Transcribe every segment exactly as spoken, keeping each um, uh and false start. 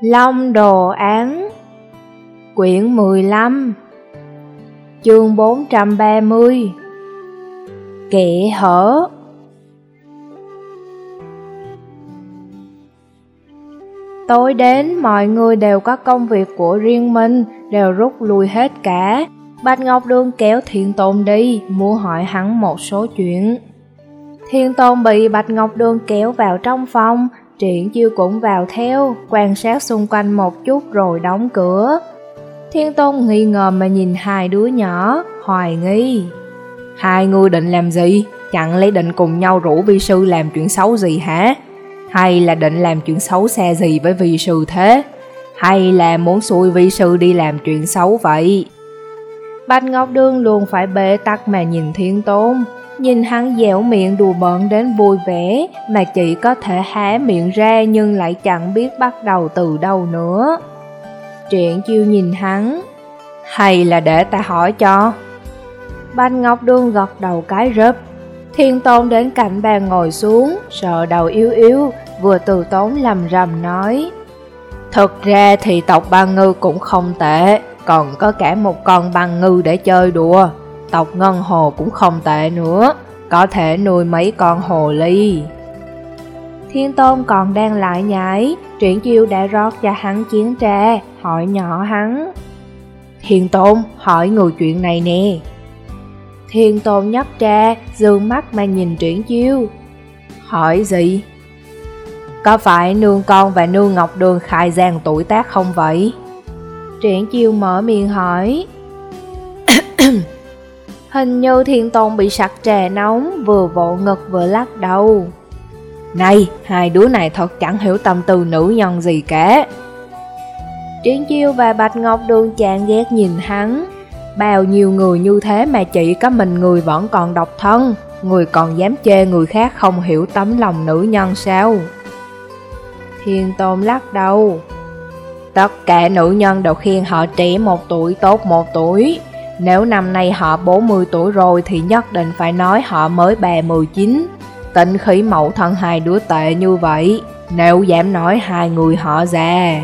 Long Đồ Án Quyển mười lăm Chương bốn trăm ba mươi Kệ hở. Tối đến, mọi người đều có công việc của riêng mình, đều rút lui hết cả. Bạch Ngọc Đường kéo Thiên Tôn đi, muốn hỏi hắn một số chuyện. Thiên Tôn bị Bạch Ngọc Đường kéo vào trong phòng, Triển Chiêu cũng vào theo, quan sát xung quanh một chút rồi đóng cửa. Thiên Tôn nghi ngờ mà nhìn hai đứa nhỏ, hoài nghi. Hai người định làm gì? Chẳng lẽ định cùng nhau rủ vi sư làm chuyện xấu gì hả? Hay là định làm chuyện xấu xa gì với vi sư thế? Hay là muốn xui vi sư đi làm chuyện xấu vậy? Bạch Ngọc Đường luôn phải bế tắc mà nhìn Thiên Tôn. Nhìn hắn dẻo miệng đùa bỡn đến vui vẻ, mà chỉ có thể há miệng ra nhưng lại chẳng biết bắt đầu từ đâu nữa. Triển Chiêu nhìn hắn. Hay là để ta hỏi cho? Bạch Ngọc Đường gật đầu cái rớp. Thiên Tôn đến cạnh bàn ngồi xuống, sợ đầu yếu yếu, vừa từ tốn lầm rầm nói. Thực ra thì tộc Băng Ngư cũng không tệ, còn có cả một con băng ngư để chơi đùa. Tộc Ngân Hồ cũng không tệ nữa, có thể nuôi mấy con hồ ly. Thiên Tôn còn đang lại nhảy, Triển Chiêu đã rót cho hắn chén trà, hỏi nhỏ hắn. Thiên Tôn, hỏi người chuyện này nè. Thiên Tôn nhấp trà, dương mắt mà nhìn Triển Chiêu. Hỏi gì? Có phải nương con và nương Ngọc Đường khai gian tuổi tác không vậy? Triển Chiêu mở miệng hỏi. Hình như Thiên Tôn bị sặc trà nóng, vừa vỗ ngực vừa lắc đầu. Này, hai đứa này thật chẳng hiểu tâm tư nữ nhân gì cả. Triển Chiêu và Bạch Ngọc Đường chán ghét nhìn hắn. Bao nhiêu người như thế mà chỉ có mình người vẫn còn độc thân, người còn dám chê người khác không hiểu tấm lòng nữ nhân sao? Thiên Tôn lắc đầu. Tất cả nữ nhân đều khen họ trẻ một tuổi tốt một tuổi. Nếu năm nay họ bốn mươi tuổi rồi thì nhất định phải nói họ mới ba mươi chín. Tịnh khí mẫu thân hai đứa tệ như vậy, nếu dám nói hai người họ già.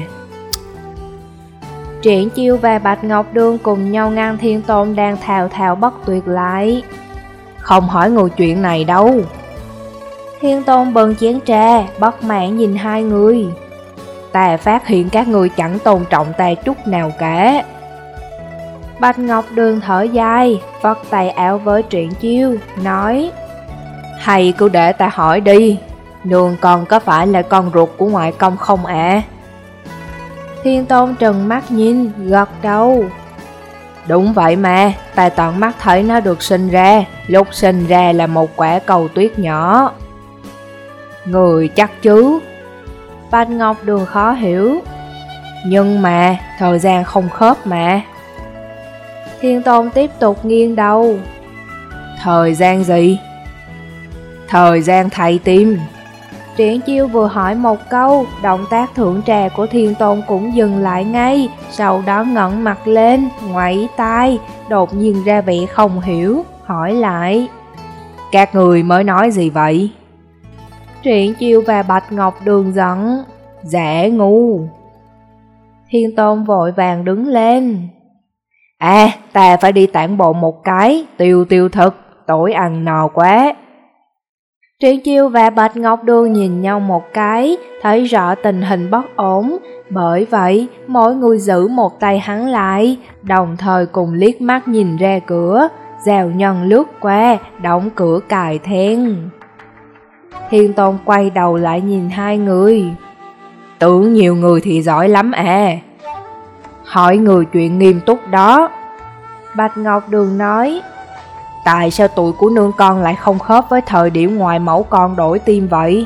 Triển Chiêu và Bạch Ngọc Đường cùng nhau ngăn Thiên Tôn đang thào thào bất tuyệt lại. Không hỏi người chuyện này đâu. Thiên Tôn bưng chén trà, bất mãn nhìn hai người. Ta phát hiện các người chẳng tôn trọng ta chút nào cả. Bạch Ngọc Đường thở dài, vắt tay áo với Triển Chiêu, nói. Hay cứ để ta hỏi đi, nương con có phải là con ruột của ngoại công không ạ? À? Thiên Tôn trừng mắt nhìn, gật đầu. Đúng vậy mà, ta tận mắt thấy nó được sinh ra, lúc sinh ra là một quả cầu tuyết nhỏ. Người chắc chứ? Bạch Ngọc Đường khó hiểu. Nhưng mà, thời gian không khớp mà. Thiên Tôn tiếp tục nghiêng đầu. Thời gian gì? Thời gian thay tim. Triển Chiêu vừa hỏi một câu, động tác thưởng trà của Thiên Tôn cũng dừng lại ngay, sau đó ngẩng mặt lên, ngoáy tai, đột nhiên ra vẻ không hiểu, hỏi lại. Các người mới nói gì vậy? Triển Chiêu và Bạch Ngọc Đường giận. Giả ngu. Thiên Tôn vội vàng đứng lên. À, ta phải đi tản bộ một cái, tiêu tiêu thực, tối ăn no quá. Triển Chiêu và Bạch Ngọc Đường nhìn nhau một cái, thấy rõ tình hình bất ổn, bởi vậy mỗi người giữ một tay hắn lại, đồng thời cùng liếc mắt nhìn ra cửa, Giào Nhân lướt qua, đóng cửa cài then. Thiên Tôn quay đầu lại nhìn hai người. Tưởng nhiều người thì giỏi lắm à. Hỏi người chuyện nghiêm túc đó. Bạch Ngọc Đường nói. Tại sao tuổi của nương con lại không khớp với thời điểm ngoài mẫu con đổi tim vậy?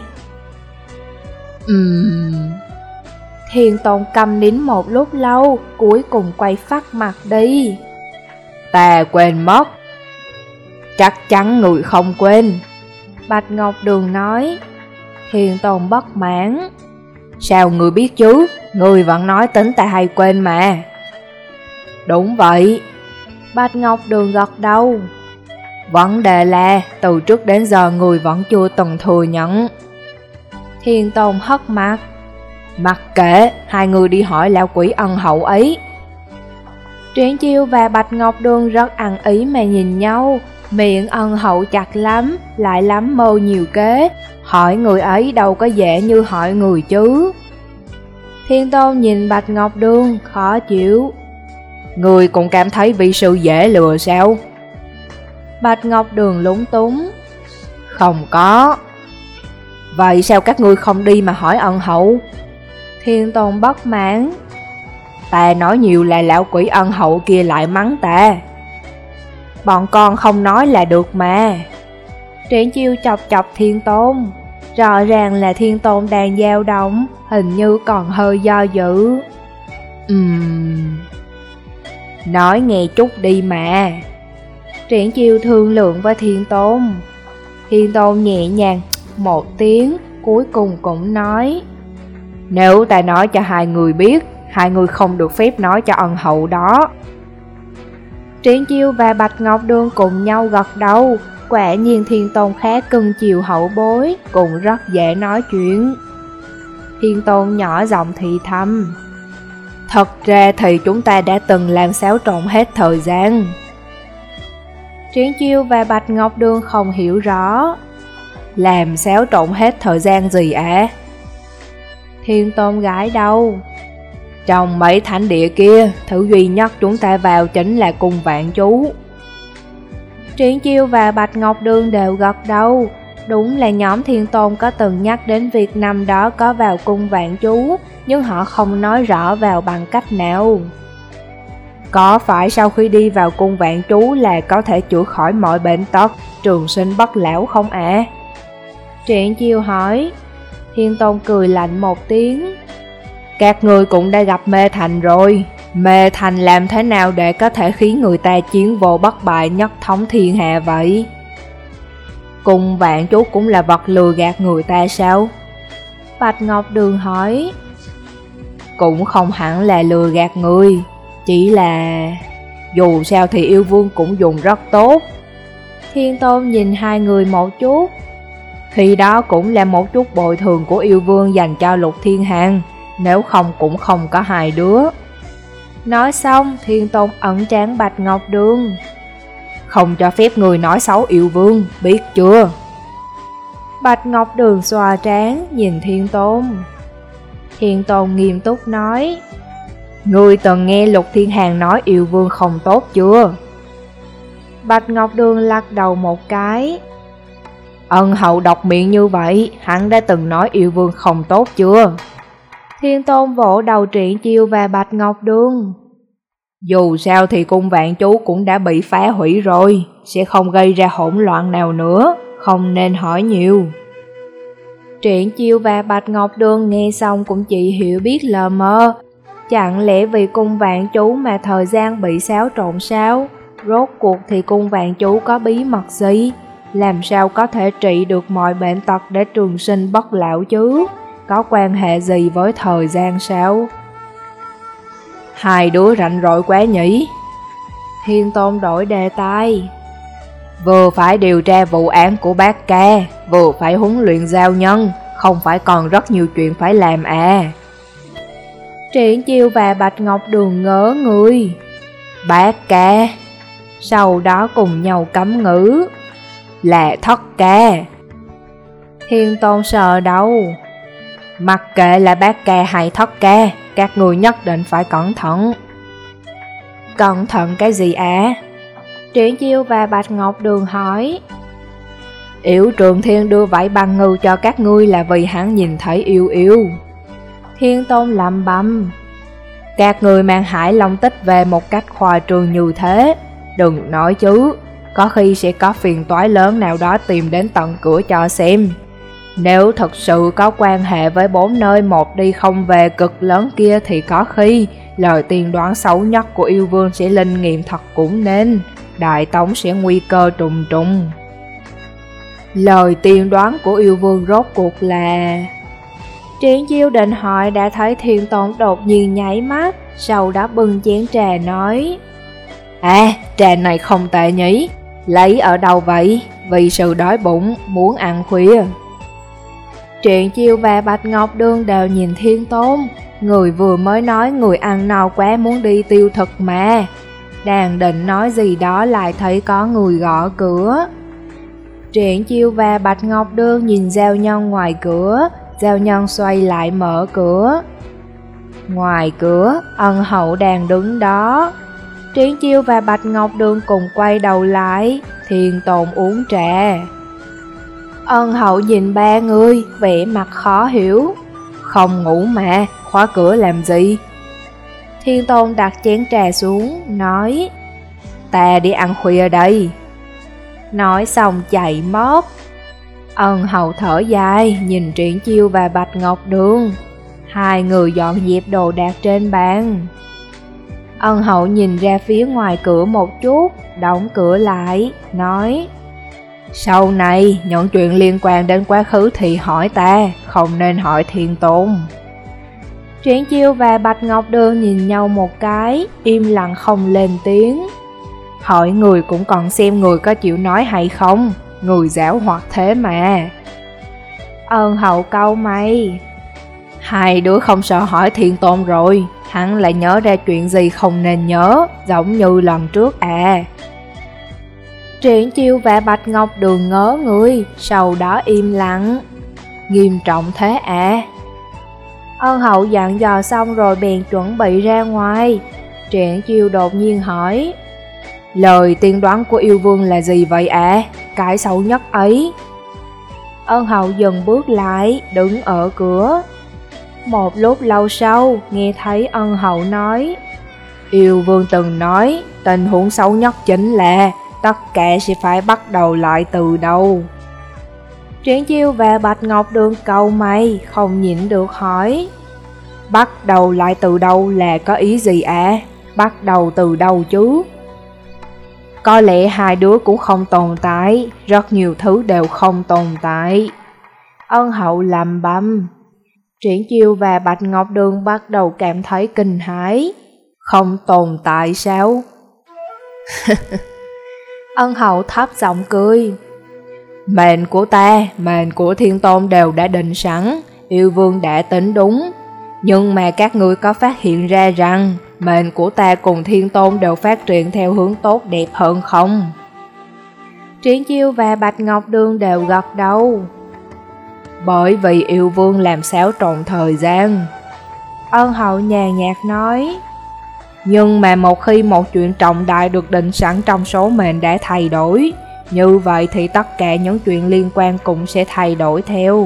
Ừm... Thiên Tôn câm nín một lúc lâu, cuối cùng quay phát mặt đi. Ta quên mất. Chắc chắn người không quên. Bạch Ngọc Đường nói. Thiên Tôn bất mãn. Sao người biết chứ? Người vẫn nói tính ta hay quên mà. Đúng vậy. Bạch Ngọc Đường gật đầu. Vấn đề là từ trước đến giờ người vẫn chưa từng thừa nhận. Thiên Tôn hất mặt. Mặc kệ, hai người đi hỏi lão quỷ ân hậu ấy. Triển Chiêu và Bạch Ngọc Đường rất ăn ý mà nhìn nhau, miệng ân hậu chặt lắm, lại lắm mưu nhiều kế, hỏi người ấy đâu có dễ như hỏi người chứ. Thiên Tôn nhìn Bạch Ngọc Đường, khó chịu. Người cũng cảm thấy vị sư dễ lừa sao? Bạch Ngọc Đường lúng túng. Không có. Vậy sao các ngươi không đi mà hỏi ân hậu? Thiên Tôn bất mãn. Ta nói nhiều là lão quỷ ân hậu kia lại mắng ta. Bọn con không nói là được mà. Triển Chiêu chọc chọc Thiên Tôn. Rõ ràng là Thiên Tôn đang dao động, hình như còn hơi do dự. Ừm... Nói nghe chút đi mà. Triển Chiêu thương lượng với Thiên Tôn. Thiên Tôn nhẹ nhàng một tiếng, cuối cùng cũng nói. Nếu ta nói cho hai người biết, hai người không được phép nói cho ân hậu đó. Triển Chiêu và Bạch Ngọc Đường cùng nhau gật đầu. Quả nhiên Thiên Tôn khá cưng chiều hậu bối, cũng rất dễ nói chuyện. Thiên Tôn nhỏ giọng thì thầm. Thật ra thì chúng ta đã từng làm xáo trộn hết thời gian. Triển Chiêu và Bạch Ngọc Đường không hiểu rõ. Làm xáo trộn hết thời gian gì ạ? À? Thiên Tôn gãi đầu. Trong mấy thánh địa kia, thứ duy nhất chúng ta vào chính là cung vạn chú. Triển Chiêu và Bạch Ngọc Đường đều gật đầu. Đúng là nhóm Thiên Tôn có từng nhắc đến việc năm đó có vào cung vạn chú, nhưng họ không nói rõ vào bằng cách nào. Có phải sau khi đi vào cung vạn chú là có thể chữa khỏi mọi bệnh tật, trường sinh bất lão không ạ? À? Triển Chiêu hỏi. Thiên Tôn cười lạnh một tiếng. Các ngươi cũng đã gặp mê thành rồi. Mê thành làm thế nào để có thể khiến người ta chiến vô bất bại, nhất thống thiên hạ vậy? Cung vạn chú cũng là vật lừa gạt người ta sao? Bạch Ngọc Đường hỏi. Cũng không hẳn là lừa gạt người, chỉ là dù sao thì yêu vương cũng dùng rất tốt. Thiên Tôn nhìn hai người một chút. Khi đó cũng là một chút bồi thường của yêu vương dành cho Lục Thiên Hàn, nếu không cũng không có hai đứa. Nói xong, Thiên Tôn ẩn trán Bạch Ngọc Đường. Không cho phép người nói xấu yêu vương, biết chưa? Bạch Ngọc Đường xòa trán, nhìn Thiên Tôn. Thiên Tôn nghiêm túc nói. Người từng nghe Lục Thiên Hàn nói yêu vương không tốt chưa? Bạch Ngọc Đường lắc đầu một cái. Ân hậu độc miệng như vậy, hắn đã từng nói yêu vương không tốt chưa? Thiên Tôn vỗ đầu Triển Chiêu và Bạch Ngọc Đường. Dù sao thì cung vạn chú cũng đã bị phá hủy rồi, sẽ không gây ra hỗn loạn nào nữa, không nên hỏi nhiều. Triển Chiêu và Bạch Ngọc Đường nghe xong cũng chỉ hiểu biết lờ mờ. Chẳng lẽ vì cung vạn chú mà thời gian bị xáo trộn sao? Rốt cuộc thì cung vạn chú có bí mật gì? Làm sao có thể trị được mọi bệnh tật để trường sinh bất lão chứ? Có quan hệ gì với thời gian sao? Hai đứa rảnh rỗi quá nhỉ? Thiên Tôn đổi đề tài. Vừa phải điều tra vụ án của bác ca, vừa phải huấn luyện giao nhân, không phải còn rất nhiều chuyện phải làm à? Triển Chiêu và Bạch Ngọc Đường ngỡ người. Bác ca. Sau đó cùng nhau cấm ngữ. Là thất ca. Thiên Tôn sờ đầu. Mặc kệ là bác ca hay thất ca, các người nhất định phải cẩn thận. Cẩn thận cái gì à? Triển Chiêu và Bạch Ngọc Đường hỏi. Yểu Trường Thiên đưa vảy băng ngư cho các ngươi là vì hắn nhìn thấy yêu yêu. Thiên Tôn lẩm bẩm. Các người mang Hải Long Tích về một cách khoa trương như thế, đừng nói chứ, có khi sẽ có phiền toái lớn nào đó tìm đến tận cửa cho xem. Nếu thật sự có quan hệ với bốn nơi một đi không về cực lớn kia thì có khi lời tiên đoán xấu nhất của yêu vương sẽ linh nghiệm thật cũng nên, Đại Tống sẽ nguy cơ trùng trùng. Lời tiên đoán của yêu vương rốt cuộc là... Triển Chiêu định hỏi đã thấy Thiên Tôn đột nhiên nháy mắt, sau đó bưng chén trà nói. À, trà này không tệ nhỉ, lấy ở đâu vậy? Vì sự đói bụng, muốn ăn khuya. Triển Chiêu và Bạch Ngọc Đường đều nhìn Thiên Tôn. Người vừa mới nói người ăn no quá muốn đi tiêu thực mà. Đang định nói gì đó lại thấy có người gõ cửa. Triển Chiêu và Bạch Ngọc Đường nhìn Giao Nhân ngoài cửa. Giao Nhân xoay lại mở cửa. Ngoài cửa, Ân Hậu đang đứng đó. Triển Chiêu và Bạch Ngọc Đường cùng quay đầu lại. Thiên Tôn uống trà. Ân Hậu nhìn ba người, vẻ mặt khó hiểu. Không ngủ mà, khóa cửa làm gì? Thiên Tôn đặt chén trà xuống, nói: Ta đi ăn khuya đây. Nói xong chạy mất. Ân Hậu thở dài, nhìn Triển Chiêu và Bạch Ngọc Đường. Hai người dọn dẹp đồ đạc trên bàn. Ân Hậu nhìn ra phía ngoài cửa một chút, đóng cửa lại, nói: Sau này, những chuyện liên quan đến quá khứ thì hỏi ta, không nên hỏi Thiên Tôn. Triển Chiêu và Bạch Ngọc Đường nhìn nhau một cái, im lặng không lên tiếng. Hỏi người cũng còn xem người có chịu nói hay không, người giảo hoạt thế mà. Ân Hậu cau mày. Hai đứa không sợ hỏi Thiên Tôn rồi, hắn lại nhớ ra chuyện gì không nên nhớ, giống như lần trước à. Triển Chiêu và Bạch Ngọc Đường ngớ người, sau đó im lặng. Nghiêm trọng thế à? Ân Hậu dặn dò xong rồi bèn chuẩn bị ra ngoài. Triển Chiêu đột nhiên hỏi: Lời tiên đoán của yêu vương là gì vậy à? Cái xấu nhất ấy. Ân Hậu dừng bước lại, đứng ở cửa. Một lúc lâu sau, nghe thấy Ân Hậu nói: Yêu vương từng nói, tình huống xấu nhất chính là tất cả sẽ phải bắt đầu lại từ đầu. Triển Chiêu và Bạch Ngọc Đường cau mày, không nhịn được hỏi: Bắt đầu lại từ đâu là có ý gì à? Bắt đầu từ đâu chứ? Có lẽ hai đứa cũng không tồn tại, rất nhiều thứ đều không tồn tại. Ân Hậu lẩm bẩm. Triển Chiêu và Bạch Ngọc Đường bắt đầu cảm thấy kinh hãi. Không tồn tại sao? Ân Hậu thấp giọng cười. Mệnh của ta, mệnh của Thiên Tôn đều đã định sẵn, yêu vương đã tính đúng. Nhưng mà các ngươi có phát hiện ra rằng mệnh của ta cùng Thiên Tôn đều phát triển theo hướng tốt đẹp hơn không? Triển Chiêu và Bạch Ngọc Đường đều gật đầu. Bởi vì yêu vương làm xáo trộn thời gian. Ân Hậu nhàn nhạt nói. Nhưng mà một khi một chuyện trọng đại được định sẵn trong số mệnh đã thay đổi, như vậy thì tất cả những chuyện liên quan cũng sẽ thay đổi theo.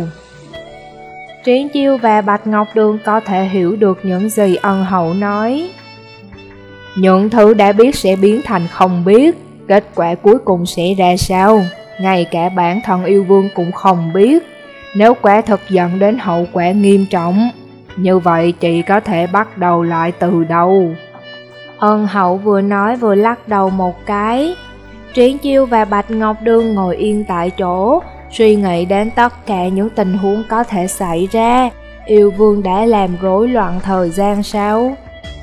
Triển Chiêu và Bạch Ngọc Đường có thể hiểu được những gì Ân Hậu nói. Những thứ đã biết sẽ biến thành không biết, kết quả cuối cùng sẽ ra sao, ngay cả bản thân yêu vương cũng không biết. Nếu quả thực dẫn đến hậu quả nghiêm trọng, như vậy chị có thể bắt đầu lại từ đầu. Ân Hậu vừa nói vừa lắc đầu một cái. Triển Chiêu và Bạch Ngọc Đường ngồi yên tại chỗ, suy nghĩ đến tất cả những tình huống có thể xảy ra. Yêu vương đã làm rối loạn thời gian sao?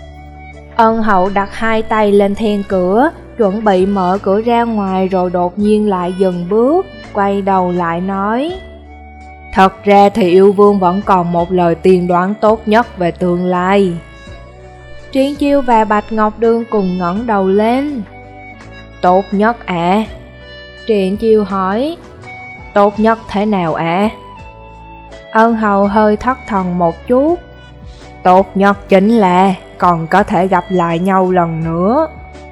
Ân Hậu đặt hai tay lên then cửa, chuẩn bị mở cửa ra ngoài rồi đột nhiên lại dừng bước, quay đầu lại nói. Thật ra thì yêu vương vẫn còn một lời tiên đoán tốt nhất về tương lai. Triển Chiêu và Bạch Ngọc Đường cùng ngẩng đầu lên. Tốt nhất ạ? À? Triển Chiêu hỏi. Tốt nhất thế nào ạ? À? Ân Hậu hơi thất thần một chút. Tốt nhất chính là còn có thể gặp lại nhau lần nữa.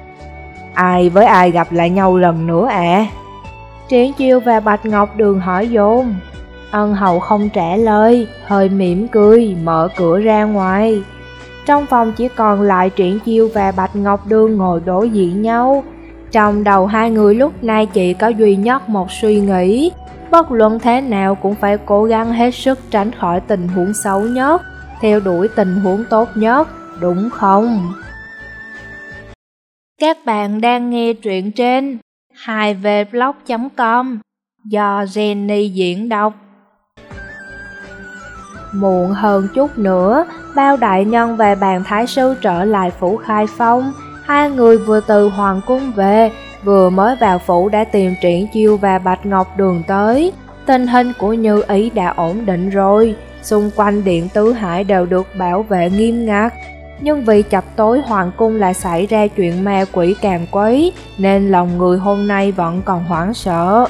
Ai với ai gặp lại nhau lần nữa ạ? À? Triển Chiêu và Bạch Ngọc Đường hỏi dồn. Ân Hậu không trả lời, hơi mỉm cười, mở cửa ra ngoài. Trong phòng chỉ còn lại Triển Chiêu và Bạch Ngọc Đường ngồi đối diện nhau. Trong đầu hai người lúc này chỉ có duy nhất một suy nghĩ, bất luận thế nào cũng phải cố gắng hết sức tránh khỏi tình huống xấu nhất, theo đuổi tình huống tốt nhất, đúng không? Các bạn đang nghe truyện trên hai v blog chấm com do Jenny diễn đọc. Muộn hơn chút nữa, Bao đại nhân và Bàn thái sư trở lại phủ Khai Phong. Hai người vừa từ hoàng cung về, vừa mới vào phủ đã tìm Triển Chiêu và Bạch Ngọc Đường tới. tình hình của Như Ý đã ổn định rồi, xung quanh Điện Tứ Hải đều được bảo vệ nghiêm ngặt. Nhưng vì chập tối hoàng cung lại xảy ra chuyện ma quỷ càng quấy, nên lòng người hôm nay vẫn còn hoảng sợ.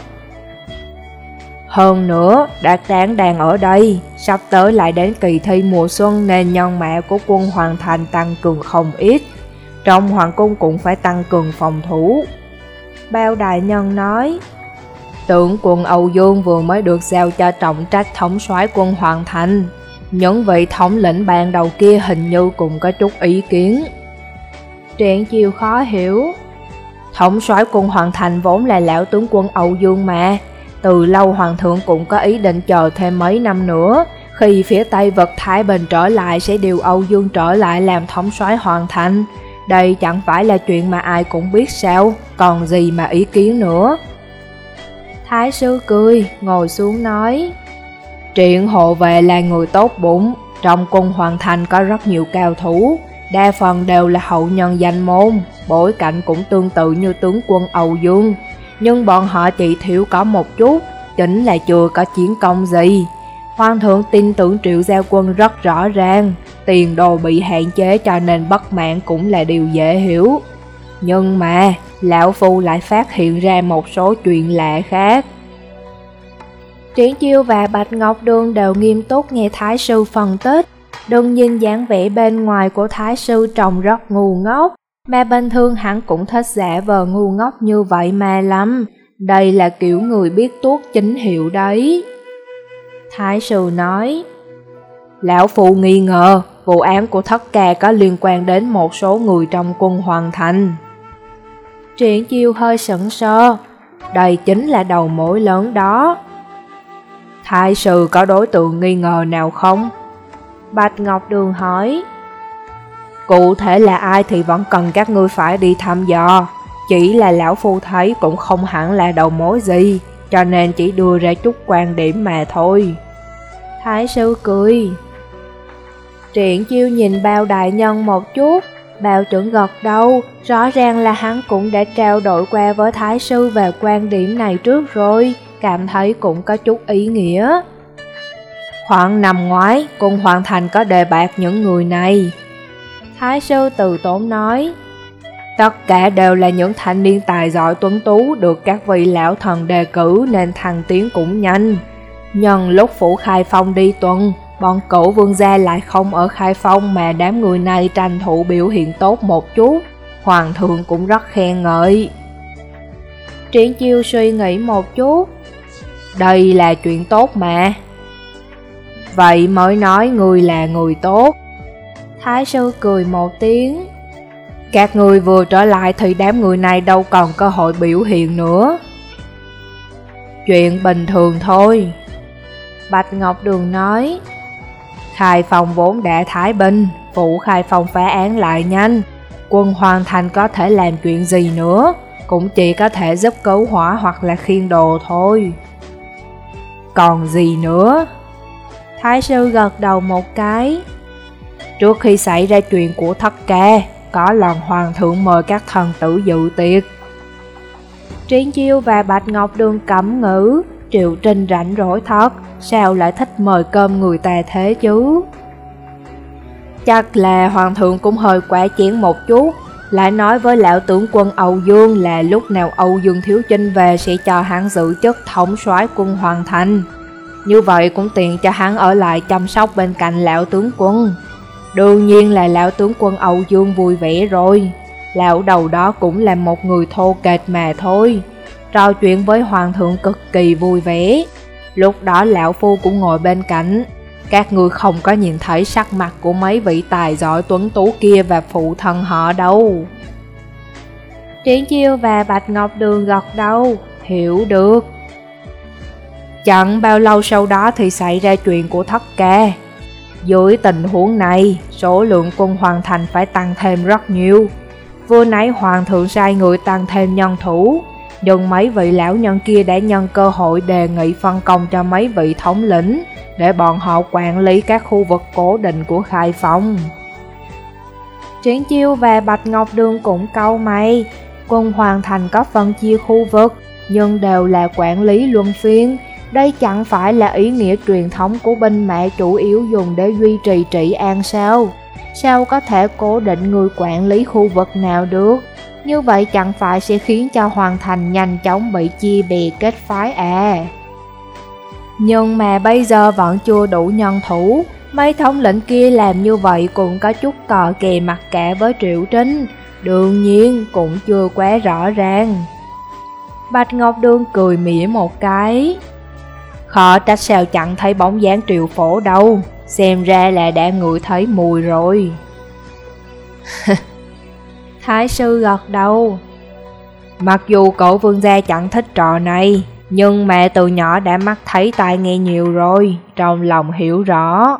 Hơn nữa, Đạt Đản đang ở đây, sắp tới lại đến kỳ thi mùa xuân nên nhân mã của quân Hoàng Thành tăng cường không ít. Trong hoàng cung cũng phải tăng cường phòng thủ. Bao đại nhân nói, tướng quân Âu Dương vừa mới được giao cho trọng trách thống soái quân Hoàng Thành. Những vị thống lĩnh ban đầu kia hình như cũng có chút ý kiến. Triển Chiêu khó hiểu. Thống soái quân Hoàng Thành vốn là lão tướng quân Âu Dương mà. Từ lâu hoàng thượng cũng có ý định chờ thêm mấy năm nữa, khi phía Tây vực Thái Bình trở lại sẽ điều Âu Dương trở lại làm thống soái Hoàng Thành. Đây chẳng phải là chuyện mà ai cũng biết sao, còn gì mà ý kiến nữa. Thái sư cười, ngồi xuống nói, Triển hộ vệ là người tốt bụng, trong quân Hoàng Thành có rất nhiều cao thủ, đa phần đều là hậu nhân danh môn, bối cảnh cũng tương tự như tướng quân Âu Dương. Nhưng bọn họ chỉ thiếu có một chút, chính là chưa có chiến công gì. Hoàng thượng tin tưởng Triệu Gia Quân rất rõ ràng, tiền đồ bị hạn chế cho nên bất mãn cũng là điều dễ hiểu. Nhưng mà, lão phu lại phát hiện ra một số chuyện lạ khác. Triển Chiêu và Bạch Ngọc Đường đều nghiêm túc nghe Thái sư phân tích. Đừng nhìn dáng vẻ bên ngoài của Thái sư trông rất ngu ngốc, mà bình thường hắn cũng thích giả vờ ngu ngốc như vậy mà lắm. Đây là kiểu người biết tuốt chính hiệu đấy. Thái sư nói, lão phu nghi ngờ vụ án của Thất Ca có liên quan đến một số người trong quân Hoàng Thành. Triển Chiêu hơi sững sờ, đây chính là đầu mối lớn đó. Thái sư có đối tượng nghi ngờ nào không? Bạch Ngọc Đường hỏi. Cụ thể là ai thì vẫn cần các ngươi phải đi thăm dò, chỉ là lão phu thấy cũng không hẳn là đầu mối gì, cho nên chỉ đưa ra chút quan điểm mà thôi. Thái sư cười. Triển Chiêu nhìn Bao đại nhân một chút, Bao trưởng gật đầu, rõ ràng là hắn cũng đã trao đổi qua với Thái sư về quan điểm này trước rồi, cảm thấy cũng có chút ý nghĩa. Khoảng năm ngoái, cùng Hoàng Thành có đề bạt những người này. Thái sư từ tốn nói, tất cả đều là những thanh niên tài giỏi tuấn tú được các vị lão thần đề cử nên thăng tiến cũng nhanh. Nhân lúc phủ Khai Phong đi tuần, bọn cửu vương gia lại không ở Khai Phong mà đám người này tranh thủ biểu hiện tốt một chút, hoàng thượng cũng rất khen ngợi. Triển Chiêu suy nghĩ một chút, đây là chuyện tốt mà. Vậy mới nói người là người tốt. Thái sư cười một tiếng, các người vừa trở lại thì đám người này đâu còn cơ hội biểu hiện nữa. Chuyện bình thường thôi. Bạch Ngọc Đường nói, Khai Phong vốn đã thái bình, phủ Khai Phong phá án lại nhanh, quân Hoàng Thành có thể làm chuyện gì nữa, cũng chỉ có thể giúp cứu hỏa hoặc là khiêng đồ thôi. Còn gì nữa? Thái sư gật đầu một cái. Trước khi xảy ra chuyện của Thất Ca, có lần hoàng thượng mời các thần tử dự tiệc. Triển Chiêu và Bạch Ngọc Đường cấm ngữ, Triệu Trinh rảnh rỗi thật, sao lại thích mời cơm người ta thế chứ? Chắc là hoàng thượng cũng hơi quá chén một chút, lại nói với lão tướng quân Âu Dương là lúc nào Âu Dương Thiếu Chinh về sẽ cho hắn giữ chức thống soái quân Hoàng Thành. Như vậy cũng tiện cho hắn ở lại chăm sóc bên cạnh lão tướng quân. Đương nhiên là lão tướng quân Âu Dương vui vẻ rồi, lão đầu đó cũng là một người thô kệch mà thôi. Trò chuyện với hoàng thượng cực kỳ vui vẻ, lúc đó lão phu cũng ngồi bên cạnh. Các người không có nhìn thấy sắc mặt của mấy vị tài giỏi tuấn tú kia và phụ thân họ đâu. Triển Chiêu và Bạch Ngọc Đường gật đầu, hiểu được. Chẳng bao lâu sau đó thì xảy ra chuyện của Thất Ca. Dưới tình huống này, số lượng quân Hoàng Thành phải tăng thêm rất nhiều. Vừa nãy hoàng thượng sai người tăng thêm nhân thủ, nhưng mấy vị lão nhân kia đã nhân cơ hội đề nghị phân công cho mấy vị thống lĩnh để bọn họ quản lý các khu vực cố định của Khai Phong. Triển Chiêu và Bạch Ngọc Đường cũng cau mày. Quân Hoàng Thành có phân chia khu vực, nhưng đều là quản lý luân phiên. Đây chẳng phải là ý nghĩa truyền thống của binh mã chủ yếu dùng để duy trì trị an sao? Sao có thể cố định người quản lý khu vực nào được? Như vậy chẳng phải sẽ khiến cho Hoàng Thành nhanh chóng bị chia bè kết phái à? Nhưng mà bây giờ vẫn chưa đủ nhân thủ. Mấy thống lĩnh kia làm như vậy cũng có chút cò kè mặc cả với Triệu Trinh, đương nhiên cũng chưa quá rõ ràng. Bạch Ngọc Đường cười mỉa một cái. Khó trách sao chẳng thấy bóng dáng Triệu Phổ đâu, xem ra là đã ngửi thấy mùi rồi. Thái sư gật đầu. Mặc dù cậu vương gia chẳng thích trò này, nhưng mẹ từ nhỏ đã mắt thấy tai nghe nhiều rồi, trong lòng hiểu rõ.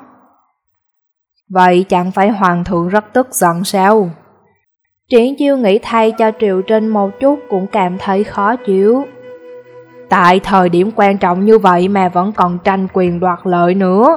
Vậy chẳng phải hoàng thượng rất tức giận sao? Triển Chiêu nghĩ thay cho Triệu Trinh một chút cũng cảm thấy khó chịu. Tại thời điểm quan trọng như vậy mà vẫn còn tranh quyền đoạt lợi nữa.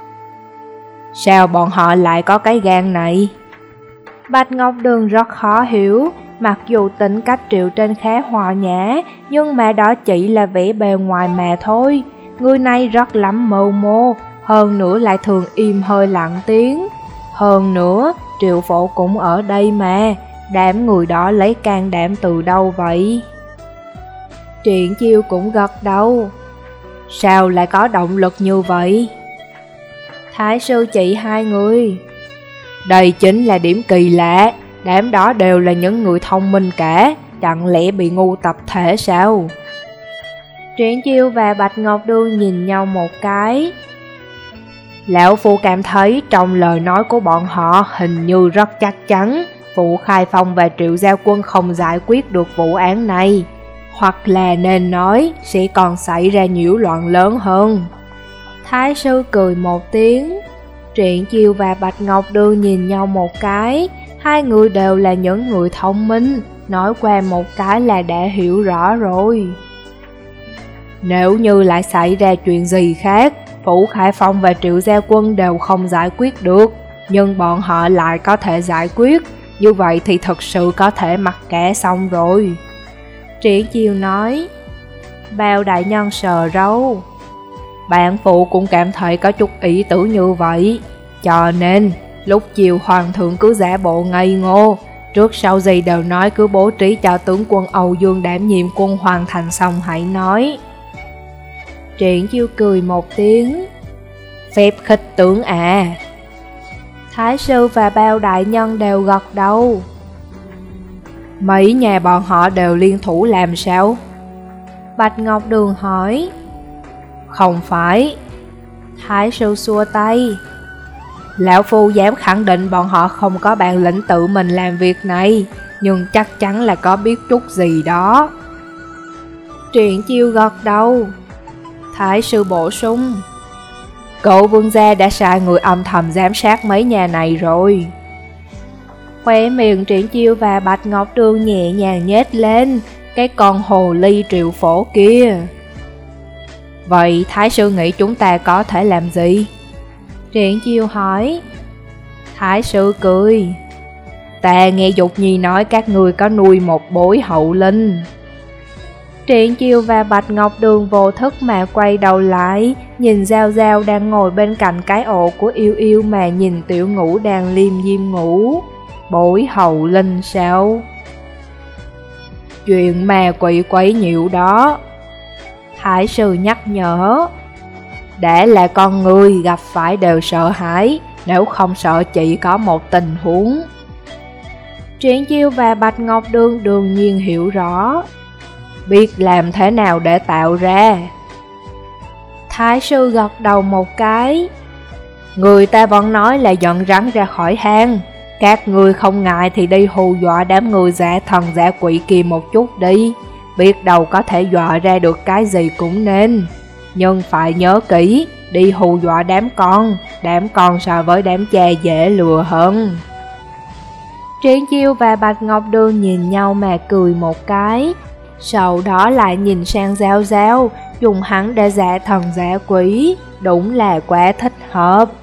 Sao bọn họ lại có cái gan này? Bạch Ngọc Đường rất khó hiểu, mặc dù tính cách Triệu Trinh khá hòa nhã, nhưng mà đó chỉ là vẻ bề ngoài mà thôi. Người này rất lắm mưu mô, hơn nữa lại thường im hơi lặng tiếng. Hơn nữa, Triệu Phổ cũng ở đây mà, đám người đó lấy can đảm từ đâu vậy? Triển Chiêu cũng gật đầu. Sao lại có động lực như vậy? Thái sư chỉ hai người. Đây chính là điểm kỳ lạ, đám đó đều là những người thông minh cả, chẳng lẽ bị ngu tập thể sao? Triển Chiêu và Bạch Ngọc Đường nhìn nhau một cái. Lão Phu cảm thấy trong lời nói của bọn họ hình như rất chắc chắn Phụ Khai Phong và Triệu Gia Quân không giải quyết được vụ án này, hoặc là nên nói sẽ còn xảy ra nhiễu loạn lớn hơn. Thái sư cười một tiếng. Triển Chiêu và Bạch Ngọc Đường nhìn nhau một cái, hai người đều là những người thông minh, nói qua một cái là đã hiểu rõ rồi. Nếu như lại xảy ra chuyện gì khác, Phủ Khải Phong và Triệu Gia Quân đều không giải quyết được, nhưng bọn họ lại có thể giải quyết, như vậy thì thật sự có thể mặc kệ xong rồi. Triển Chiêu nói. Bao đại nhân sờ râu. Bạn phụ cũng cảm thấy có chút ý tưởng như vậy, cho nên lúc chiều hoàng thượng cứ giả bộ ngây ngô, trước sau gì đều nói cứ bố trí cho tướng quân Âu Dương đảm nhiệm quân Hoàng Thành xong hãy nói. Triển Chiêu cười một tiếng. Phép khích tướng à? Thái sư và bao đại nhân đều gật đầu. Mấy nhà bọn họ đều liên thủ làm sao? Bạch Ngọc Đường hỏi. Không phải. Thái sư xua tay. Lão Phu dám khẳng định bọn họ không có bản lĩnh tự mình làm việc này, nhưng chắc chắn là có biết chút gì đó. Triển Chiêu gật đầu. Thái sư bổ sung. Cậu vương gia đã sai người âm thầm giám sát mấy nhà này rồi. Khóe miệng Triển Chiêu và Bạch Ngọc Đường nhẹ nhàng nhếch lên, cái con hồ ly Triệu Phổ kia. Vậy Thái sư nghĩ chúng ta có thể làm gì? Triển Chiêu hỏi. Thái sư cười. Ta nghe Dục Nhi nói các người có nuôi một bối hậu linh. Triển Chiêu và Bạch Ngọc Đường vô thức mà quay đầu lại, nhìn Giao Giao đang ngồi bên cạnh cái ổ của Yêu Yêu mà nhìn Tiểu Ngũ đang liêm diêm ngủ. Bối hậu linh sao? Chuyện ma quỷ quấy nhiễu đó. Thái sư nhắc nhở. Đã là con người gặp phải đều sợ hãi, nếu không sợ chỉ có một tình huống. Triển Chiêu và Bạch Ngọc Đường đương nhiên hiểu rõ. Biết làm thế nào để tạo ra. Thái sư gật đầu một cái. Người ta vẫn nói là dẫn rắn ra khỏi hang. Các người không ngại thì đi hù dọa đám người giả thần giả quỷ kia một chút đi. Biết đâu có thể dọa ra được cái gì cũng nên. Nhưng phải nhớ kỹ, đi hù dọa đám con, đám con so với đám cha dễ lừa hơn. Triển Chiêu và Bạch Ngọc Đường nhìn nhau mà cười một cái, sau đó lại nhìn sang Giao Giao, dùng hắn để giả thần giả quỷ, đúng là quá thích hợp.